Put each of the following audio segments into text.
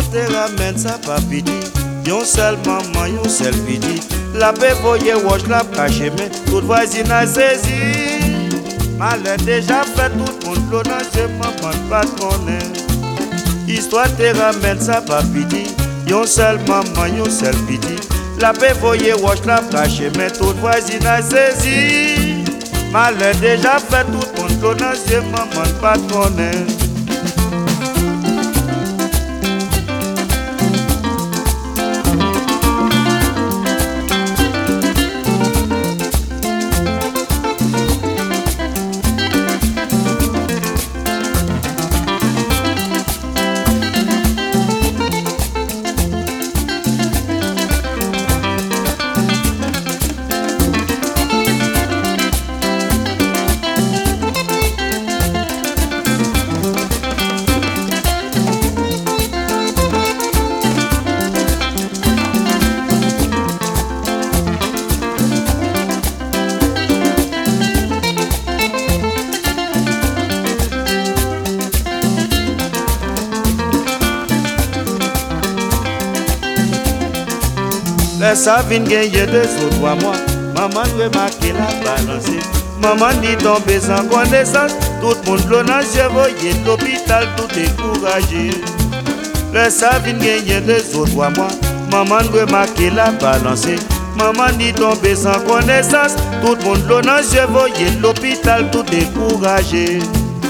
te ramène ça pas piti. Yon seul maman, yon seul piti. La paix voye watch la caché mais toute voisine a saisi. Malheur déjà fait tout le monde l'honneur, je maman pas de connaître. Histoire te ramène ça pas piti. Yon seul maman, yon seul piti. La paix voye watch la caché mais toute voisine a saisi. Malheur déjà fait tout le monde l'honneur, je maman pas de connaître. Les savines gagnent deux autres à moi. Maman veut marquer la balance. Maman dit tomber sans connaissance. Tout le monde l'honneur, je voyais l'hôpital tout découragé. Les savines gagnent deux autres à moi. Maman veut marquer la balance. Maman dit tomber sans connaissance. Tout le monde l'honneur, je voyais l'hôpital tout découragé.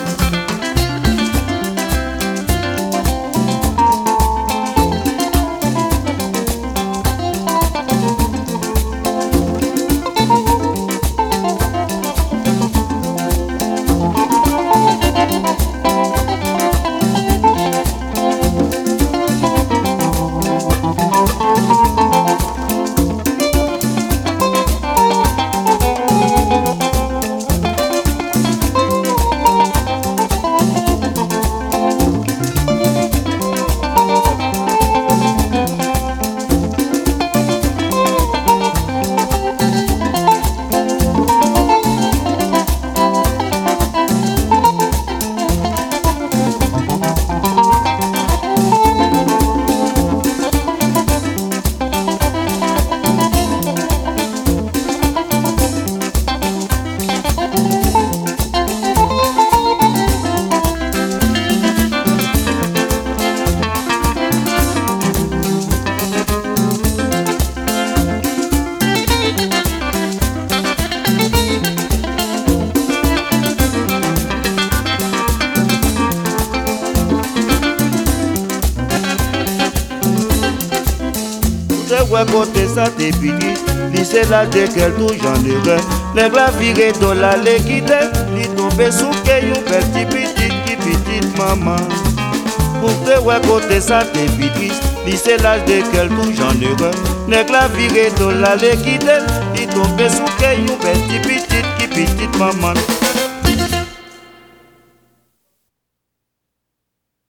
Ouais, côté ça t'es piti, lycée là de quel tout j'en ai. Les gars virés dans la l'équité, li tombé sous caillou, petit qui petite maman. Pour te ouais, côté ça t'es piti, lycée là de quel tout j'en ai. Les gars virés dans la l'équité, li tombé sous caillou, petit qui petite maman.